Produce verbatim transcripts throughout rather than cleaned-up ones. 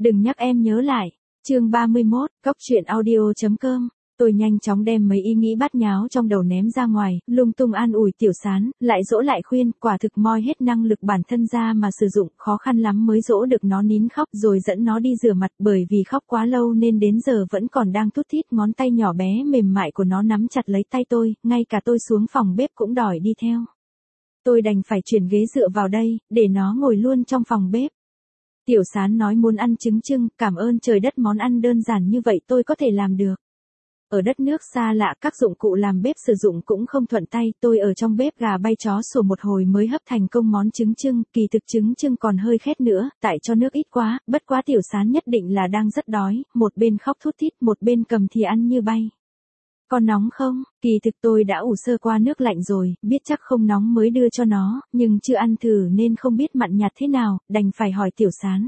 Đừng nhắc em nhớ lại. Chương ba mươi mốt, cốc truyện audio chấm com. Tôi nhanh chóng đem mấy ý nghĩ bát nháo trong đầu ném ra ngoài, lung tung an ủi Tiểu Sán, lại dỗ lại khuyên, quả thực moi hết năng lực bản thân ra mà sử dụng, khó khăn lắm mới dỗ được nó nín khóc, rồi dẫn nó đi rửa mặt, bởi vì khóc quá lâu nên đến giờ vẫn còn đang thút thít, ngón tay nhỏ bé mềm mại của nó nắm chặt lấy tay tôi, ngay cả tôi xuống phòng bếp cũng đòi đi theo. Tôi đành phải chuyển ghế dựa vào đây, để nó ngồi luôn trong phòng bếp. Tiểu Sán nói muốn ăn trứng trưng, cảm ơn trời đất, món ăn đơn giản như vậy tôi có thể làm được. Ở đất nước xa lạ, các dụng cụ làm bếp sử dụng cũng không thuận tay, tôi ở trong bếp gà bay chó sủa một hồi mới hấp thành công món trứng trưng, kỳ thực trứng trưng còn hơi khét nữa, tại cho nước ít quá, bất quá Tiểu Sán nhất định là đang rất đói, một bên khóc thút thít, một bên cầm thì ăn như bay. Còn nóng không? Kỳ thực tôi đã ủ sơ qua nước lạnh rồi, biết chắc không nóng mới đưa cho nó, nhưng chưa ăn thử nên không biết mặn nhạt thế nào, đành phải hỏi Tiểu Sán.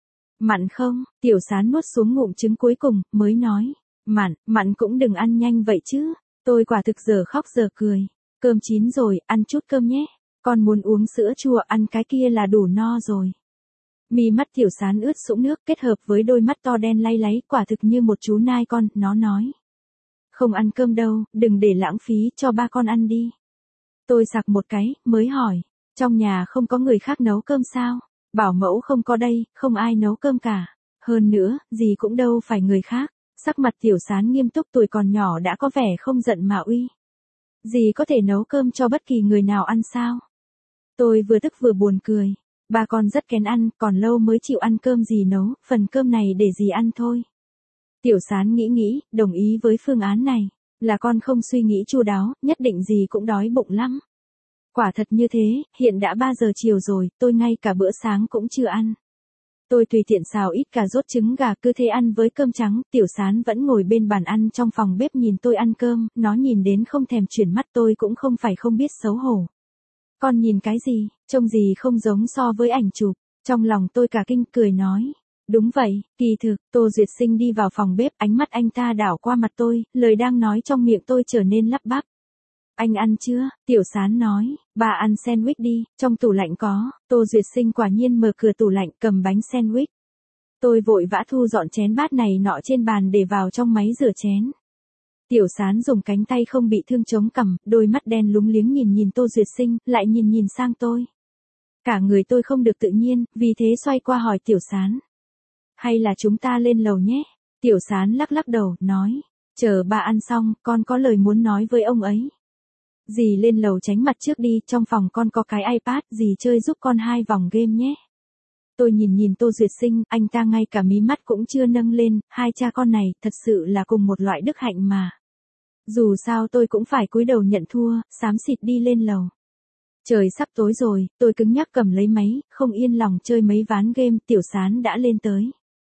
Mặn không? Tiểu Sán nuốt xuống ngụm trứng cuối cùng, mới nói. Mặn, mặn cũng đừng ăn nhanh vậy chứ. Tôi quả thực giờ khóc giờ cười. Cơm chín rồi, ăn chút cơm nhé. Con muốn uống sữa chua, ăn cái kia là đủ no rồi. Mi mắt Tiểu Sán ướt sũng nước kết hợp với đôi mắt to đen lay láy, quả thực như một chú nai con, nó nói. Không ăn cơm đâu, đừng để lãng phí, cho ba con ăn đi. Tôi sặc một cái, mới hỏi, trong nhà không có người khác nấu cơm sao? Bảo mẫu không có đây, không ai nấu cơm cả. Hơn nữa, gì cũng đâu phải người khác. Sắc mặt Tiểu Sán nghiêm túc, tuổi còn nhỏ đã có vẻ không giận mà uy. Dì có thể nấu cơm cho bất kỳ người nào ăn sao? Tôi vừa tức vừa buồn cười. Ba con rất kén ăn, còn lâu mới chịu ăn cơm dì nấu, phần cơm này để dì ăn thôi. Tiểu Sán nghĩ nghĩ, đồng ý với phương án này. Là con không suy nghĩ chu đáo, nhất định dì cũng đói bụng lắm. Quả thật như thế, hiện đã ba giờ chiều rồi, tôi ngay cả bữa sáng cũng chưa ăn. Tôi tùy tiện xào ít cà rốt trứng gà cứ thế ăn với cơm trắng, Tiểu Sán vẫn ngồi bên bàn ăn trong phòng bếp nhìn tôi ăn cơm, nó nhìn đến không thèm chuyển mắt, tôi cũng không phải không biết xấu hổ. Con nhìn cái gì, trông gì không giống so với ảnh chụp, trong lòng tôi cả kinh cười nói. Đúng vậy, kỳ thực, Tô Duyệt Sinh đi vào phòng bếp, ánh mắt anh ta đảo qua mặt tôi, lời đang nói trong miệng tôi trở nên lắp bắp. Anh ăn chưa? Tiểu Sán nói, bà ăn sandwich đi, trong tủ lạnh có. Tô Duyệt Sinh quả nhiên mở cửa tủ lạnh, cầm bánh sandwich. Tôi vội vã thu dọn chén bát này nọ trên bàn để vào trong máy rửa chén. Tiểu Sán dùng cánh tay không bị thương chống cằm, đôi mắt đen lúng liếng nhìn nhìn Tô Duyệt Sinh, lại nhìn nhìn sang tôi. Cả người tôi không được tự nhiên, vì thế xoay qua hỏi Tiểu Sán. Hay là chúng ta lên lầu nhé? Tiểu Sán lắc lắc đầu, nói. Chờ bà ăn xong, con có lời muốn nói với ông ấy. Dì lên lầu tránh mặt trước đi, trong phòng con có cái iPad, dì chơi giúp con hai vòng game nhé. Tôi nhìn nhìn Tô Duyệt Sinh, anh ta ngay cả mí mắt cũng chưa nâng lên, hai cha con này thật sự là cùng một loại đức hạnh mà. Dù sao tôi cũng phải cúi đầu nhận thua, xám xịt đi lên lầu. Trời sắp tối rồi, tôi cứng nhắc cầm lấy máy, không yên lòng chơi mấy ván game, Tiểu Sán đã lên tới.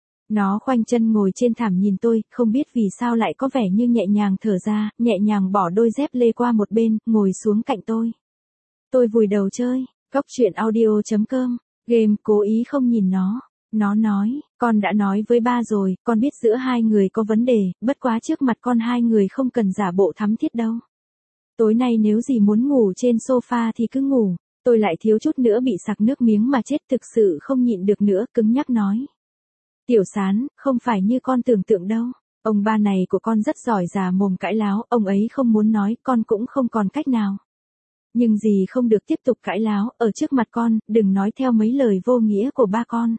Nó khoanh chân ngồi trên thảm nhìn tôi, không biết vì sao lại có vẻ như nhẹ nhàng thở ra, nhẹ nhàng bỏ đôi dép lê qua một bên, ngồi xuống cạnh tôi. Tôi vùi đầu chơi, cốc truyện audio chấm com, game cố ý không nhìn nó. Nó nói, con đã nói với ba rồi, con biết giữa hai người có vấn đề, bất quá trước mặt con hai người không cần giả bộ thắm thiết đâu. Tối nay nếu gì muốn ngủ trên sofa thì cứ ngủ, tôi lại thiếu chút nữa bị sặc nước miếng mà chết, thực sự không nhịn được nữa, cứng nhắc nói. Tiểu Sán, không phải như con tưởng tượng đâu. Ông ba này của con rất giỏi già mồm cãi láo, ông ấy không muốn nói, con cũng không còn cách nào. Nhưng dì không được tiếp tục cãi láo, ở trước mặt con, đừng nói theo mấy lời vô nghĩa của ba con.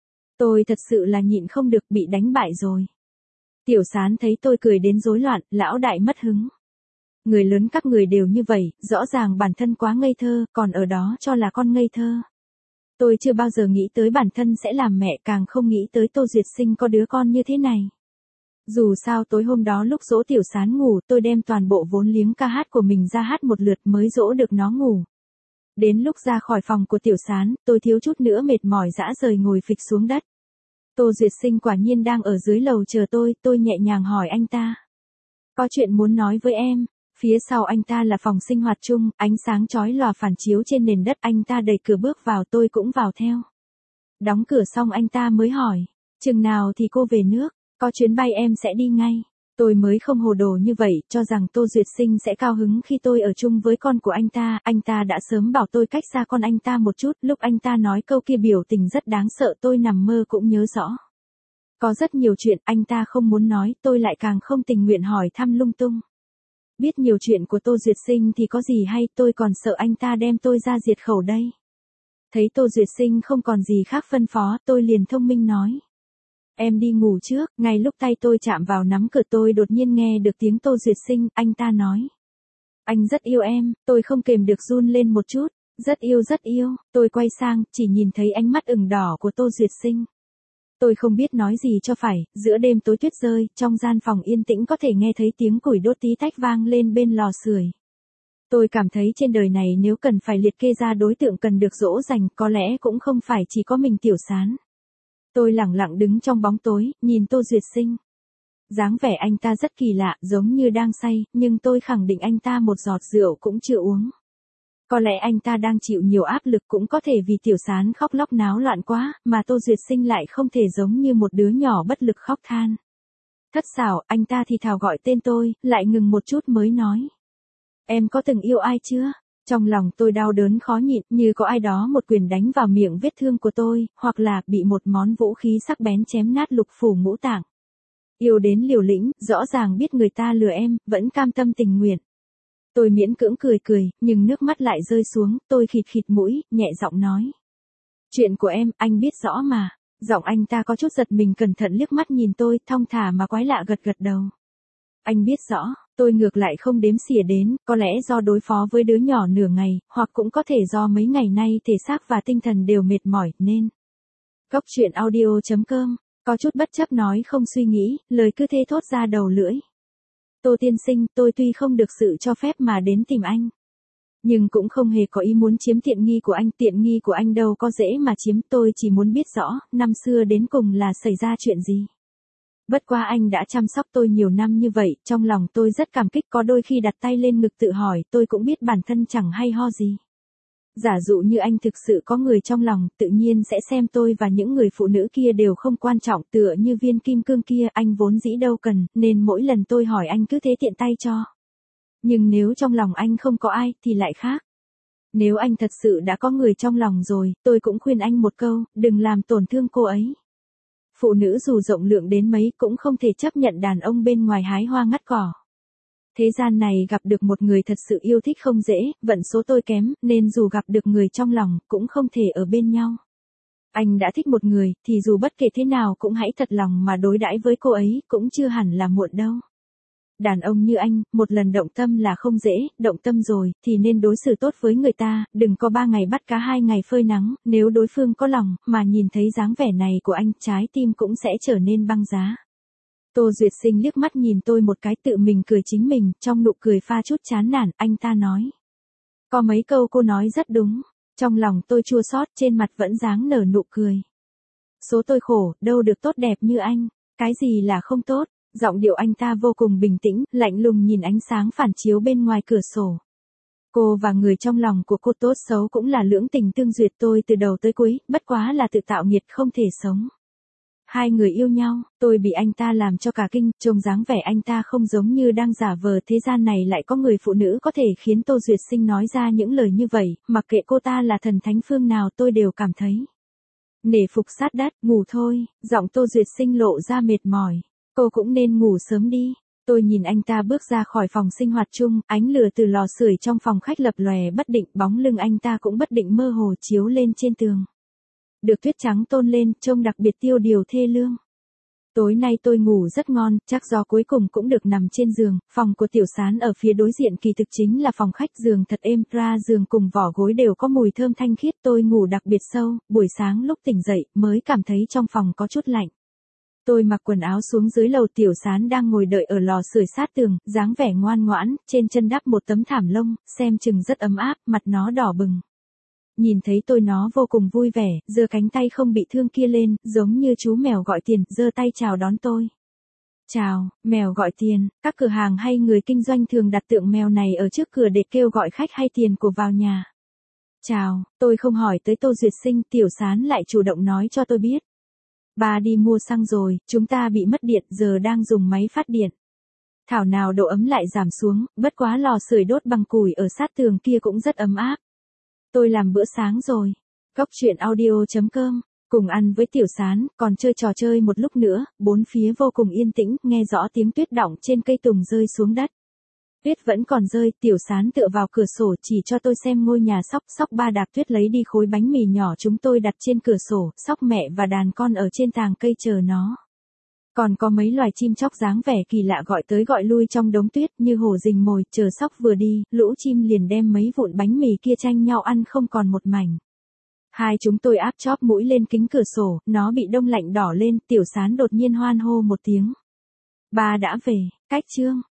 Tôi thật sự là nhịn không được, bị đánh bại rồi. Tiểu Sán thấy tôi cười đến rối loạn, lão đại mất hứng. Người lớn các người đều như vậy, rõ ràng bản thân quá ngây thơ, còn ở đó cho là con ngây thơ. Tôi chưa bao giờ nghĩ tới bản thân sẽ làm mẹ, càng không nghĩ tới Tô Duyệt Sinh có đứa con như thế này. Dù sao tối hôm đó lúc dỗ Tiểu Sán ngủ, tôi đem toàn bộ vốn liếng ca hát của mình ra hát một lượt mới dỗ được nó ngủ. Đến lúc ra khỏi phòng của Tiểu Sán, tôi thiếu chút nữa mệt mỏi dã rời ngồi phịch xuống đất. Tô Duyệt Sinh quả nhiên đang ở dưới lầu chờ tôi, tôi nhẹ nhàng hỏi anh ta. Có chuyện muốn nói với em. Phía sau anh ta là phòng sinh hoạt chung, ánh sáng chói lòa phản chiếu trên nền đất, anh ta đẩy cửa bước vào, tôi cũng vào theo. Đóng cửa xong anh ta mới hỏi, chừng nào thì cô về nước, có chuyến bay em sẽ đi ngay. Tôi mới không hồ đồ như vậy, cho rằng Tô Duyệt Sinh sẽ cao hứng khi tôi ở chung với con của anh ta, anh ta đã sớm bảo tôi cách xa con anh ta một chút, lúc anh ta nói câu kia biểu tình rất đáng sợ tôi nằm mơ cũng nhớ rõ. Có rất nhiều chuyện anh ta không muốn nói, tôi lại càng không tình nguyện hỏi thăm lung tung. Biết nhiều chuyện của Tô Duyệt Sinh thì có gì hay, tôi còn sợ anh ta đem tôi ra diệt khẩu đây. Thấy Tô Duyệt Sinh không còn gì khác phân phó, tôi liền thông minh nói. Em đi ngủ trước, ngay lúc tay tôi chạm vào nắm cửa tôi đột nhiên nghe được tiếng Tô Duyệt Sinh, anh ta nói. Anh rất yêu em, tôi không kềm được run lên một chút, rất yêu rất yêu, tôi quay sang, chỉ nhìn thấy ánh mắt ửng đỏ của Tô Duyệt Sinh. Tôi không biết nói gì cho phải, giữa đêm tối tuyết rơi, trong gian phòng yên tĩnh có thể nghe thấy tiếng củi đốt tí tách vang lên bên lò sưởi. Tôi cảm thấy trên đời này nếu cần phải liệt kê ra đối tượng cần được dỗ dành, có lẽ cũng không phải chỉ có mình Tiểu Sán. Tôi lặng lặng đứng trong bóng tối, nhìn Tô Duyệt Sinh. Dáng vẻ anh ta rất kỳ lạ, giống như đang say, nhưng tôi khẳng định anh ta một giọt rượu cũng chưa uống. Có lẽ anh ta đang chịu nhiều áp lực, cũng có thể vì Tiểu Sán khóc lóc náo loạn quá, mà Tô Duyệt Sinh lại không thể giống như một đứa nhỏ bất lực khóc than. Thất xảo, anh ta thì thào gọi tên tôi, lại ngừng một chút mới nói. Em có từng yêu ai chưa? Trong lòng tôi đau đớn khó nhịn, như có ai đó một quyền đánh vào miệng vết thương của tôi, hoặc là bị một món vũ khí sắc bén chém nát lục phủ ngũ tạng. Yêu đến liều lĩnh, rõ ràng biết người ta lừa em, vẫn cam tâm tình nguyện. Tôi miễn cưỡng cười cười, nhưng nước mắt lại rơi xuống, tôi khịt khịt mũi, nhẹ giọng nói. Chuyện của em, anh biết rõ mà. Giọng anh ta có chút giật mình, cẩn thận liếc mắt nhìn tôi, thong thả mà quái lạ gật gật đầu. Anh biết rõ, tôi ngược lại không đếm xỉa đến, có lẽ do đối phó với đứa nhỏ nửa ngày, hoặc cũng có thể do mấy ngày nay thể xác và tinh thần đều mệt mỏi, nên. Góc truyện audio chấm com, có chút bất chấp nói không suy nghĩ, lời cứ thế thốt ra đầu lưỡi. Tô tiên sinh, tôi tuy không được sự cho phép mà đến tìm anh. Nhưng cũng không hề có ý muốn chiếm tiện nghi của anh, tiện nghi của anh đâu có dễ mà chiếm, tôi chỉ muốn biết rõ, năm xưa đến cùng là xảy ra chuyện gì. Bất quá anh đã chăm sóc tôi nhiều năm như vậy, trong lòng tôi rất cảm kích, có đôi khi đặt tay lên ngực tự hỏi, tôi cũng biết bản thân chẳng hay ho gì. Giả dụ như anh thực sự có người trong lòng, tự nhiên sẽ xem tôi và những người phụ nữ kia đều không quan trọng, tựa như viên kim cương kia, anh vốn dĩ đâu cần, nên mỗi lần tôi hỏi anh cứ thế tiện tay cho. Nhưng nếu trong lòng anh không có ai, thì lại khác. Nếu anh thật sự đã có người trong lòng rồi, tôi cũng khuyên anh một câu, đừng làm tổn thương cô ấy. Phụ nữ dù rộng lượng đến mấy cũng không thể chấp nhận đàn ông bên ngoài hái hoa ngắt cỏ. Thế gian này gặp được một người thật sự yêu thích không dễ, vận số tôi kém, nên dù gặp được người trong lòng, cũng không thể ở bên nhau. Anh đã thích một người, thì dù bất kể thế nào cũng hãy thật lòng mà đối đãi với cô ấy, cũng chưa hẳn là muộn đâu. Đàn ông như anh, một lần động tâm là không dễ, động tâm rồi, thì nên đối xử tốt với người ta, đừng có ba ngày bắt cá hai ngày phơi nắng, nếu đối phương có lòng, mà nhìn thấy dáng vẻ này của anh, trái tim cũng sẽ trở nên băng giá. Tô Duyệt Sinh liếc mắt nhìn tôi một cái, tự mình cười chính mình, trong nụ cười pha chút chán nản, anh ta nói. Có mấy câu cô nói rất đúng, trong lòng tôi chua xót, trên mặt vẫn dáng nở nụ cười. Số tôi khổ, đâu được tốt đẹp như anh, cái gì là không tốt. Giọng điệu anh ta vô cùng bình tĩnh, lạnh lùng nhìn ánh sáng phản chiếu bên ngoài cửa sổ. Cô và người trong lòng của cô tốt xấu cũng là lưỡng tình tương duyệt, tôi từ đầu tới cuối, bất quá là tự tạo nghiệt không thể sống. Hai người yêu nhau, tôi bị anh ta làm cho cả kinh, trông dáng vẻ anh ta không giống như đang giả vờ, thế gian này lại có người phụ nữ có thể khiến Tô Duyệt Sinh nói ra những lời như vậy, mặc kệ cô ta là thần thánh phương nào tôi đều cảm thấy. Nể phục sát đất, ngủ thôi, giọng Tô Duyệt Sinh lộ ra mệt mỏi. Cô cũng nên ngủ sớm đi. Tôi nhìn anh ta bước ra khỏi phòng sinh hoạt chung, ánh lửa từ lò sưởi trong phòng khách lập lòe bất định, bóng lưng anh ta cũng bất định mơ hồ chiếu lên trên tường. Được tuyết trắng tôn lên, trông đặc biệt tiêu điều thê lương. Tối nay tôi ngủ rất ngon, chắc do cuối cùng cũng được nằm trên giường, phòng của Tiểu Sán ở phía đối diện kỳ thực chính là phòng khách, giường thật êm, ra giường cùng vỏ gối đều có mùi thơm thanh khiết, tôi ngủ đặc biệt sâu, buổi sáng lúc tỉnh dậy mới cảm thấy trong phòng có chút lạnh. Tôi mặc quần áo xuống dưới lầu, Tiểu Sán đang ngồi đợi ở lò sưởi sát tường, dáng vẻ ngoan ngoãn, trên chân đắp một tấm thảm lông, xem chừng rất ấm áp, mặt nó đỏ bừng. Nhìn thấy tôi nó vô cùng vui vẻ, giơ cánh tay không bị thương kia lên, giống như chú mèo gọi tiền, giơ tay chào đón tôi. Chào, mèo gọi tiền, các cửa hàng hay người kinh doanh thường đặt tượng mèo này ở trước cửa để kêu gọi khách hay tiền của vào nhà. Chào, tôi không hỏi tới Tô Duyệt Sinh, Tiểu Sán lại chủ động nói cho tôi biết. Ba đi mua xăng rồi, chúng ta bị mất điện, giờ đang dùng máy phát điện. Thảo nào độ ấm lại giảm xuống, bất quá lò sưởi đốt bằng củi ở sát tường kia cũng rất ấm áp. Tôi làm bữa sáng rồi. Góc truyện audio chấm com Cùng ăn với Tiểu Sán, còn chơi trò chơi một lúc nữa, bốn phía vô cùng yên tĩnh, nghe rõ tiếng tuyết đọng trên cây tùng rơi xuống đất. Tuyết vẫn còn rơi, Tiểu Sán tựa vào cửa sổ chỉ cho tôi xem ngôi nhà sóc, sóc ba đạp tuyết lấy đi khối bánh mì nhỏ chúng tôi đặt trên cửa sổ, sóc mẹ và đàn con ở trên tàng cây chờ nó. Còn có mấy loài chim chóc dáng vẻ kỳ lạ gọi tới gọi lui trong đống tuyết như hổ rình mồi, chờ sóc vừa đi, lũ chim liền đem mấy vụn bánh mì kia tranh nhau ăn không còn một mảnh. Hai chúng tôi áp chóp mũi lên kính cửa sổ, nó bị đông lạnh đỏ lên, Tiểu Sán đột nhiên hoan hô một tiếng. Ba đã về, cách chương.